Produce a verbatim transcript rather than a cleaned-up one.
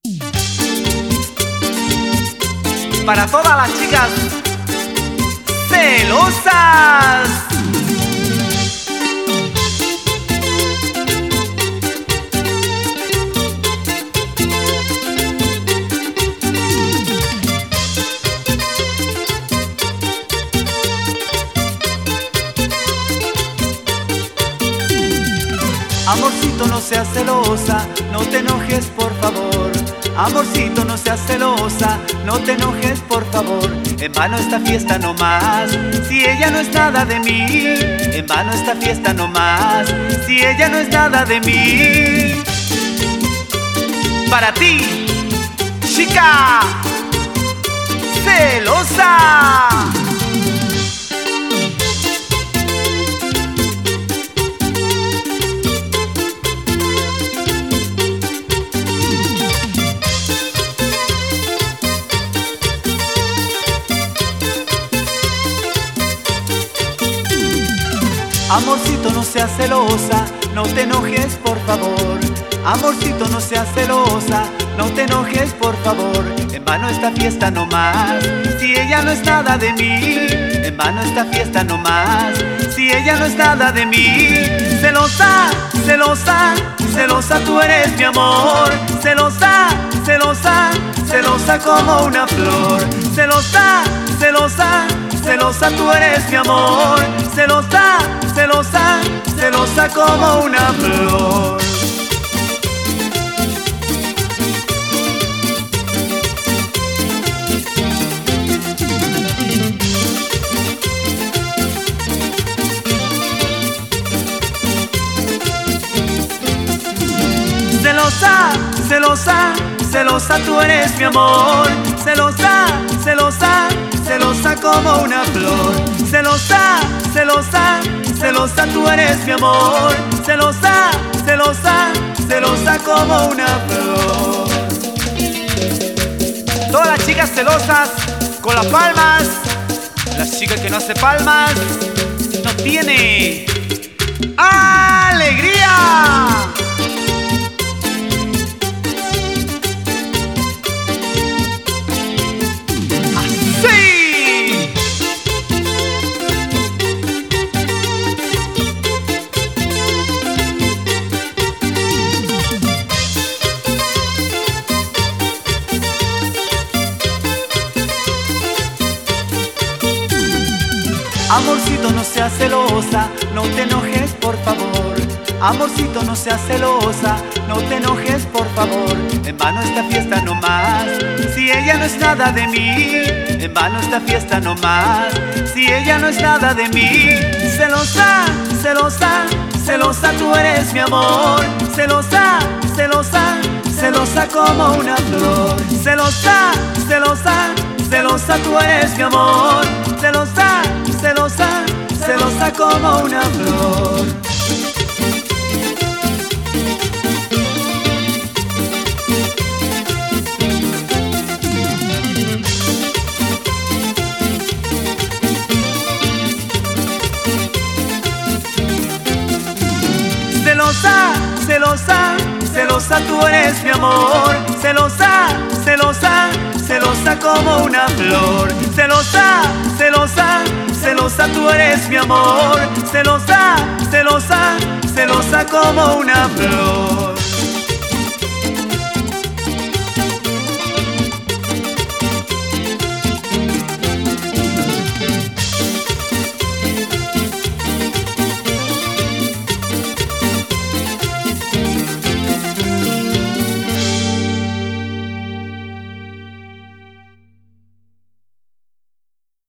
Para todas las chicas celosas. Amorcito, no seas celosa, no te enojes por favor. Amorcito, no seas celosa, no te enojes por favor. En vano esta fiesta no más, si ella no es nada de mí. En vano esta fiesta no más, si ella no es nada de mí. Para ti, chica celosa. Amorcito, no seas celosa, no te enojes por favor. Amorcito, no seas celosa, no te enojes por favor. En vano esta fiesta no más, si ella no es nada de mí. En vano esta fiesta no más, si ella no es nada de mí. Celosa, celosa, celosa tú eres mi amor. Celosa, celosa, celosa como una flor. Celosa, celosa, celosa tú eres mi amor. Celosa, celosa, celosa como una flor. Celosa, celosa, celosa tú eres mi amor. Celosa, celosa, celosa como una flor. Celosa, celosa, celosa tú eres mi amor. Celosa, celosa, celosa como una flor. Todas las chicas celosas con las palmas. Las chicas que no hacen palmas no tiene alegría. Amorcito, no seas celosa, no te enojes por favor. Amorcito, no seas celosa, no te enojes por favor. En vano esta fiesta no más, si ella no es nada de mí. En vano esta fiesta no más, si ella no es nada de mí. Celosa, celosa, celosa tú eres mi amor. Celosa, celosa, celosa como una flor. Celosa, celosa, celosa tú eres mi amor. Celosa, celosa, celosa como una flor. Celosa, celosa, celosa tú eres mi amor. Celosa, celosa, celosa como una flor. Celosa, celosa, celosa tú eres mi amor. Celosa, celosa, celosa como una flor.